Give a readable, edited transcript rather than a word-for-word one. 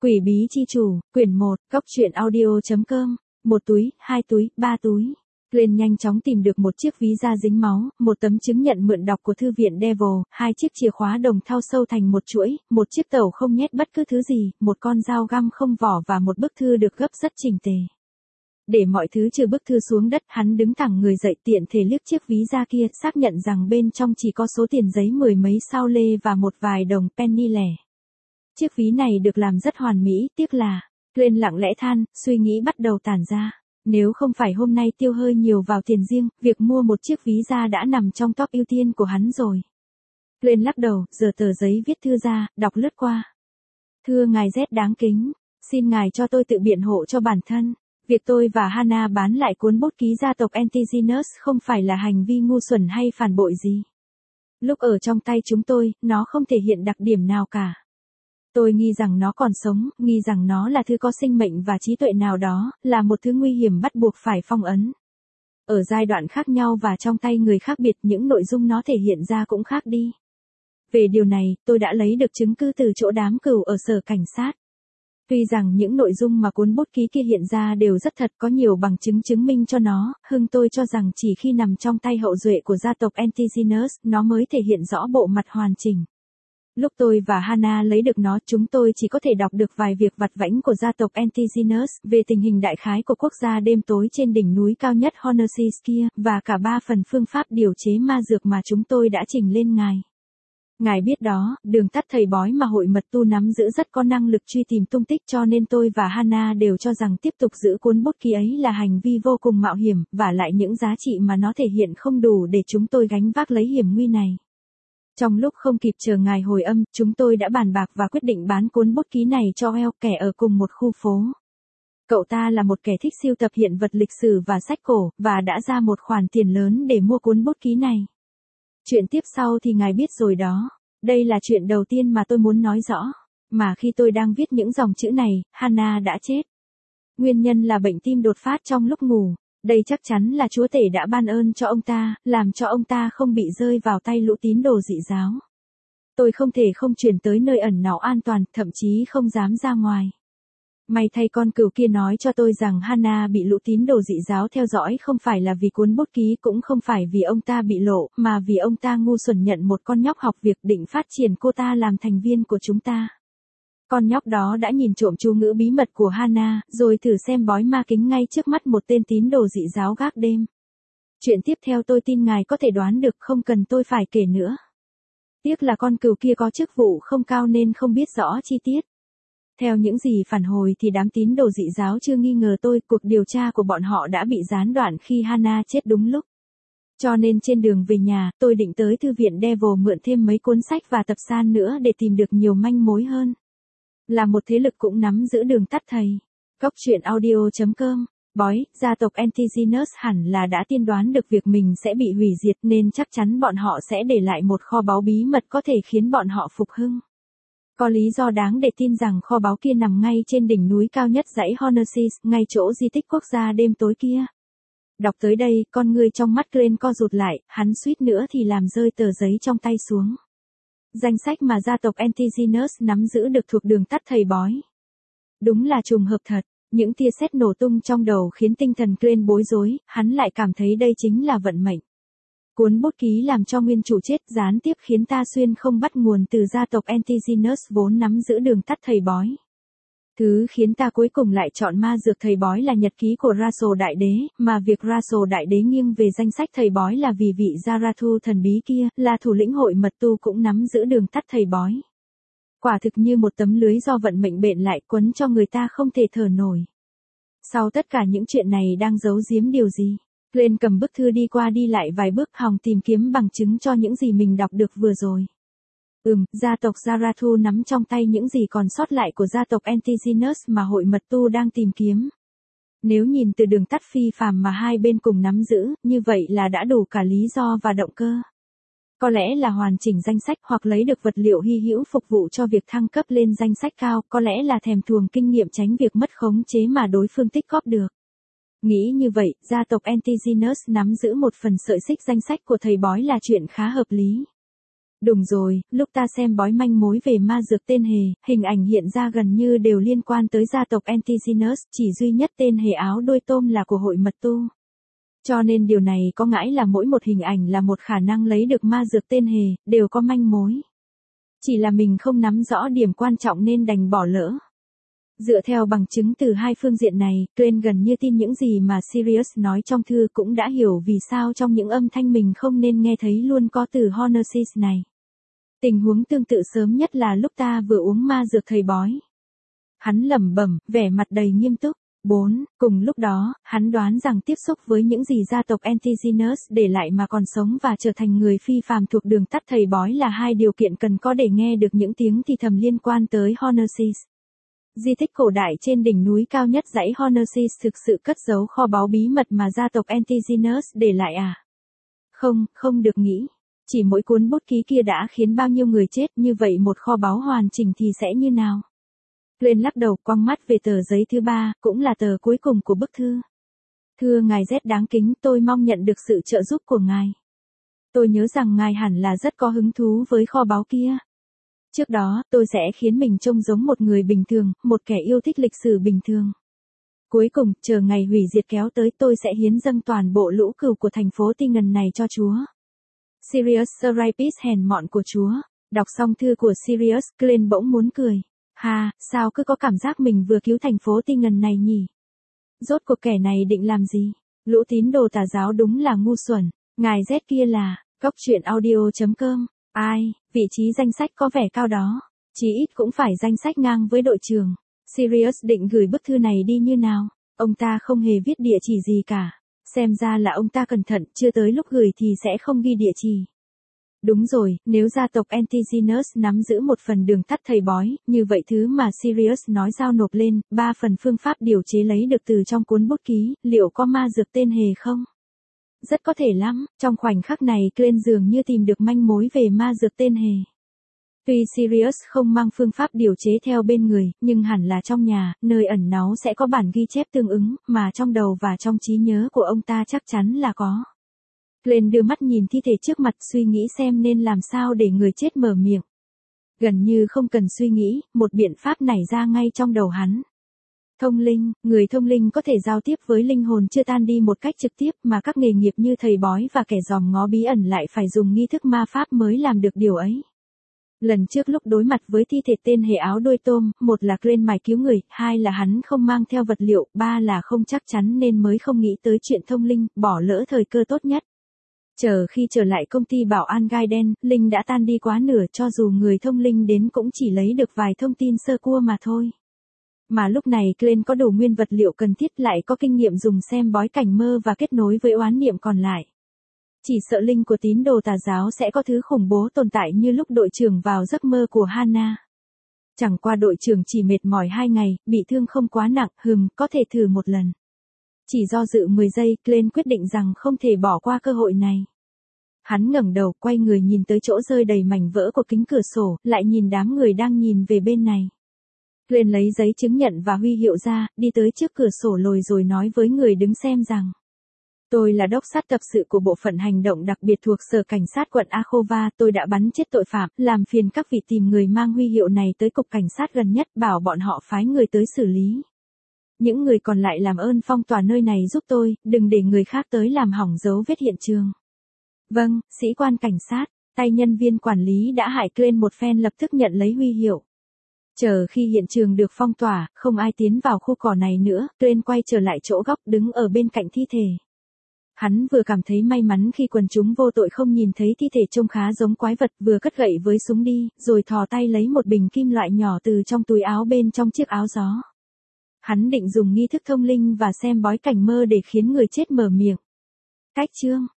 Quỷ bí chi chủ, quyển 1, góc truyện audio.com, 1 túi, 2 túi, 3 túi. Glenn nhanh chóng tìm được một chiếc ví da dính máu, một tấm chứng nhận mượn đọc của thư viện Devil, 2 chiếc chìa khóa đồng thau sâu thành một chuỗi, một chiếc tẩu không nhét bất cứ thứ gì, một con dao găm không vỏ và một bức thư được gấp rất chỉnh tề. Để mọi thứ trừ bức thư xuống đất, hắn đứng thẳng người dậy tiện thể liếc chiếc ví da kia, xác nhận rằng bên trong chỉ có số tiền giấy 10 mấy sao lê và một vài đồng penny lẻ. Chiếc ví này được làm rất hoàn mỹ, tiếc là, Glenn lặng lẽ than, suy nghĩ bắt đầu tản ra. Nếu không phải hôm nay tiêu hơi nhiều vào tiền riêng, việc mua một chiếc ví da đã nằm trong top ưu tiên của hắn rồi. Glenn lắc đầu, giở tờ giấy viết thư ra, đọc lướt qua. Thưa ngài Z đáng kính, xin ngài cho tôi tự biện hộ cho bản thân. Việc tôi và Hannah bán lại cuốn bút ký gia tộc Antigenus không phải là hành vi ngu xuẩn hay phản bội gì. Lúc ở trong tay chúng tôi, nó không thể hiện đặc điểm nào cả. Tôi nghi rằng nó còn sống, nghi rằng nó là thứ có sinh mệnh và trí tuệ nào đó, là một thứ nguy hiểm bắt buộc phải phong ấn. Ở giai đoạn khác nhau và trong tay người khác biệt, những nội dung nó thể hiện ra cũng khác đi. Về điều này, tôi đã lấy được chứng cứ từ chỗ đám cừu ở sở cảnh sát. Tuy rằng những nội dung mà cuốn bút ký kia hiện ra đều rất thật, có nhiều bằng chứng chứng minh cho nó, tôi cho rằng chỉ khi nằm trong tay hậu duệ của gia tộc Antigenus, nó mới thể hiện rõ bộ mặt hoàn chỉnh. Lúc tôi và Hannah lấy được nó, chúng tôi chỉ có thể đọc được vài việc vặt vãnh của gia tộc Antigenus, về tình hình đại khái của quốc gia đêm tối trên đỉnh núi cao nhất Hornersis kia, và cả 3 phần phương pháp điều chế ma dược mà chúng tôi đã trình lên ngài. Ngài biết đó, đường tắt thầy bói mà hội mật tu nắm giữ rất có năng lực truy tìm tung tích, cho nên tôi và Hannah đều cho rằng tiếp tục giữ cuốn bút ký ấy là hành vi vô cùng mạo hiểm, và lại những giá trị mà nó thể hiện không đủ để chúng tôi gánh vác lấy hiểm nguy này. Trong lúc không kịp chờ ngài hồi âm, chúng tôi đã bàn bạc và quyết định bán cuốn bút ký này cho Well, kẻ ở cùng một khu phố. Cậu ta là một kẻ thích sưu tập hiện vật lịch sử và sách cổ, và đã ra một khoản tiền lớn để mua cuốn bút ký này. Chuyện tiếp sau thì ngài biết rồi đó. Đây là chuyện đầu tiên mà tôi muốn nói rõ. Mà khi tôi đang viết những dòng chữ này, Hannah đã chết. Nguyên nhân là bệnh tim đột phát trong lúc ngủ. Đây chắc chắn là Chúa Tể đã ban ơn cho ông ta, làm cho ông ta không bị rơi vào tay lũ tín đồ dị giáo. Tôi không thể không chuyển tới nơi ẩn náu an toàn, thậm chí không dám ra ngoài. May thay con cừu kia nói cho tôi rằng Hannah bị lũ tín đồ dị giáo theo dõi không phải là vì cuốn bút ký, cũng không phải vì ông ta bị lộ, mà vì ông ta ngu xuẩn nhận một con nhóc học việc định phát triển cô ta làm thành viên của chúng ta. Con nhóc đó đã nhìn trộm chú ngữ bí mật của Hannah, rồi thử xem bói ma kính ngay trước mắt một tên tín đồ dị giáo gác đêm. Chuyện tiếp theo tôi tin ngài có thể đoán được, không cần tôi phải kể nữa. Tiếc là con cừu kia có chức vụ không cao nên không biết rõ chi tiết. Theo những gì phản hồi thì đám tín đồ dị giáo chưa nghi ngờ tôi, cuộc điều tra của bọn họ đã bị gián đoạn khi Hannah chết đúng lúc. Cho nên trên đường về nhà, tôi định tới thư viện Devil mượn thêm mấy cuốn sách và tập san nữa để tìm được nhiều manh mối hơn. Là một thế lực cũng nắm giữ đường tắt thầy. Góc truyện audio.com, bói, gia tộc Antigenus hẳn là đã tiên đoán được việc mình sẽ bị hủy diệt nên chắc chắn bọn họ sẽ để lại một kho báu bí mật có thể khiến bọn họ phục hưng. Có lý do đáng để tin rằng kho báu kia nằm ngay trên đỉnh núi cao nhất dãy Hornersis, ngay chỗ di tích quốc gia đêm tối kia. Đọc tới đây, con người trong mắt Glenn co rụt lại, hắn suýt nữa thì làm rơi tờ giấy trong tay xuống. Danh sách mà gia tộc Antigenus nắm giữ được thuộc đường tắt thầy bói. Đúng là trùng hợp thật, những tia sét nổ tung trong đầu khiến tinh thần Glenn bối rối, hắn lại cảm thấy đây chính là vận mệnh. Cuốn bút ký làm cho nguyên chủ chết, gián tiếp khiến ta xuyên không bắt nguồn từ gia tộc Antigenus vốn nắm giữ đường tắt thầy bói. Thứ khiến ta cuối cùng lại chọn ma dược thầy bói là nhật ký của Raso Đại Đế, mà việc Raso Đại Đế nghiêng về danh sách thầy bói là vì vị Zarathu thần bí kia, là thủ lĩnh hội mật tu cũng nắm giữ đường tắt thầy bói. Quả thực như một tấm lưới do vận mệnh bện lại quấn cho người ta không thể thở nổi. Sau tất cả những chuyện này đang giấu giếm điều gì? Glenn cầm bức thư đi qua đi lại vài bước hòng tìm kiếm bằng chứng cho những gì mình đọc được vừa rồi. Gia tộc Zarathu nắm trong tay những gì còn sót lại của gia tộc Antigenus mà hội mật tu đang tìm kiếm. Nếu nhìn từ đường tắt phi phàm mà hai bên cùng nắm giữ, như vậy là đã đủ cả lý do và động cơ. Có lẽ là hoàn chỉnh danh sách, hoặc lấy được vật liệu hy hữu phục vụ cho việc thăng cấp lên danh sách cao, có lẽ là thèm thuồng kinh nghiệm tránh việc mất khống chế mà đối phương tích góp được. Nghĩ như vậy, gia tộc Antigenus nắm giữ một phần sợi xích danh sách của thầy bói là chuyện khá hợp lý. Đúng rồi, lúc ta xem bói manh mối về ma dược tên hề, hình ảnh hiện ra gần như đều liên quan tới gia tộc Antigenus, chỉ duy nhất tên hề áo đuôi tôm là của hội mật tu. Cho nên điều này có ngãi là mỗi một hình ảnh là một khả năng lấy được ma dược tên hề, đều có manh mối. Chỉ là mình không nắm rõ điểm quan trọng nên đành bỏ lỡ. Dựa theo bằng chứng từ hai phương diện này, Glenn gần như tin những gì mà Sirius nói trong thư, cũng đã hiểu vì sao trong những âm thanh mình không nên nghe thấy luôn có từ Hornesis này. Tình huống tương tự sớm nhất là lúc ta vừa uống ma dược thầy bói. Hắn lẩm bẩm, vẻ mặt đầy nghiêm túc. 4. Cùng lúc đó, hắn đoán rằng tiếp xúc với những gì gia tộc Antigenus để lại mà còn sống và trở thành người phi phàm thuộc đường tắt thầy bói là hai điều kiện cần có để nghe được những tiếng thì thầm liên quan tới Hornesis. Di tích cổ đại trên đỉnh núi cao nhất dãy Hornesis thực sự cất giấu kho báu bí mật mà gia tộc Antigenus để lại à? Không, không được nghĩ. Chỉ mỗi cuốn bút ký kia đã khiến bao nhiêu người chết, như vậy một kho báu hoàn chỉnh thì sẽ như nào? Glenn lắc đầu, quăng mắt về tờ giấy thứ 3, cũng là tờ cuối cùng của bức thư. Thưa ngài Z đáng kính, tôi mong nhận được sự trợ giúp của ngài. Tôi nhớ rằng ngài hẳn là rất có hứng thú với kho báu kia. Trước đó, tôi sẽ khiến mình trông giống một người bình thường, một kẻ yêu thích lịch sử bình thường. Cuối cùng, chờ ngày hủy diệt kéo tới, tôi sẽ hiến dâng toàn bộ lũ cừu của thành phố Tingen này cho Chúa. Sirius Serapis hèn mọn của Chúa. Đọc xong thư của Sirius, Glenn bỗng muốn cười. Ha, sao cứ có cảm giác mình vừa cứu thành phố Tingen này nhỉ? Rốt cuộc kẻ này định làm gì? Lũ tín đồ tà giáo đúng là ngu xuẩn. Ngài Z kia là, góc truyện audio.com. Ai, vị trí danh sách có vẻ cao đó. Chí ít cũng phải danh sách ngang với đội trưởng. Sirius định gửi bức thư này đi như nào? Ông ta không hề viết địa chỉ gì cả. Xem ra là ông ta cẩn thận, chưa tới lúc gửi thì sẽ không ghi địa chỉ. Đúng rồi, nếu gia tộc Antigenus nắm giữ một phần đường tắt thầy bói, như vậy thứ mà Sirius nói giao nộp lên, 3 phần phương pháp điều chế lấy được từ trong cuốn bút ký, liệu có ma dược tên hề không? Rất có thể lắm, trong khoảnh khắc này Glenn dường như tìm được manh mối về ma dược tên hề. Tuy Sirius không mang phương pháp điều chế theo bên người, nhưng hẳn là trong nhà, nơi ẩn náu sẽ có bản ghi chép tương ứng, mà trong đầu và trong trí nhớ của ông ta chắc chắn là có. Glenn đưa mắt nhìn thi thể trước mặt, suy nghĩ xem nên làm sao để người chết mở miệng. Gần như không cần suy nghĩ, một biện pháp nảy ra ngay trong đầu hắn. Thông linh, người thông linh có thể giao tiếp với linh hồn chưa tan đi một cách trực tiếp, mà các nghề nghiệp như thầy bói và kẻ dòm ngó bí ẩn lại phải dùng nghi thức ma pháp mới làm được điều ấy. Lần trước lúc đối mặt với thi thể tên hề áo đuôi tôm, một là Glenn mải cứu người, hai là hắn không mang theo vật liệu, ba là không chắc chắn nên mới không nghĩ tới chuyện thông linh, bỏ lỡ thời cơ tốt nhất. Chờ khi trở lại công ty bảo an gai đen, linh đã tan đi quá nửa, cho dù người thông linh đến cũng chỉ lấy được vài thông tin sơ cua mà thôi. Mà lúc này Glenn có đủ nguyên vật liệu cần thiết, lại có kinh nghiệm dùng xem bói cảnh mơ và kết nối với oán niệm còn lại. Chỉ sợ linh của tín đồ tà giáo sẽ có thứ khủng bố tồn tại như lúc đội trưởng vào giấc mơ của Hannah. Chẳng qua đội trưởng chỉ mệt mỏi 2 ngày, bị thương không quá nặng, có thể thử một lần. Chỉ do dự 10 giây, Glenn quyết định rằng không thể bỏ qua cơ hội này. Hắn ngẩng đầu, quay người nhìn tới chỗ rơi đầy mảnh vỡ của kính cửa sổ, lại nhìn đám người đang nhìn về bên này. Glenn lấy giấy chứng nhận và huy hiệu ra, đi tới trước cửa sổ lồi rồi nói với người đứng xem rằng: Tôi là đốc sát tập sự của bộ phận hành động đặc biệt thuộc sở cảnh sát quận Akhova, tôi đã bắn chết tội phạm, làm phiền các vị tìm người mang huy hiệu này tới cục cảnh sát gần nhất, bảo bọn họ phái người tới xử lý. Những người còn lại làm ơn phong tỏa nơi này giúp tôi, đừng để người khác tới làm hỏng dấu vết hiện trường. Vâng, sĩ quan cảnh sát. Tay nhân viên quản lý đã hại Glenn một phen lập tức nhận lấy huy hiệu. Chờ khi hiện trường được phong tỏa, không ai tiến vào khu cỏ này nữa, Glenn quay trở lại chỗ góc đứng ở bên cạnh thi thể. Hắn vừa cảm thấy may mắn khi quần chúng vô tội không nhìn thấy thi thể trông khá giống quái vật, vừa cất gậy với súng đi, rồi thò tay lấy một bình kim loại nhỏ từ trong túi áo bên trong chiếc áo gió. Hắn định dùng nghi thức thông linh và xem bói cảnh mơ để khiến người chết mở miệng. Cách chương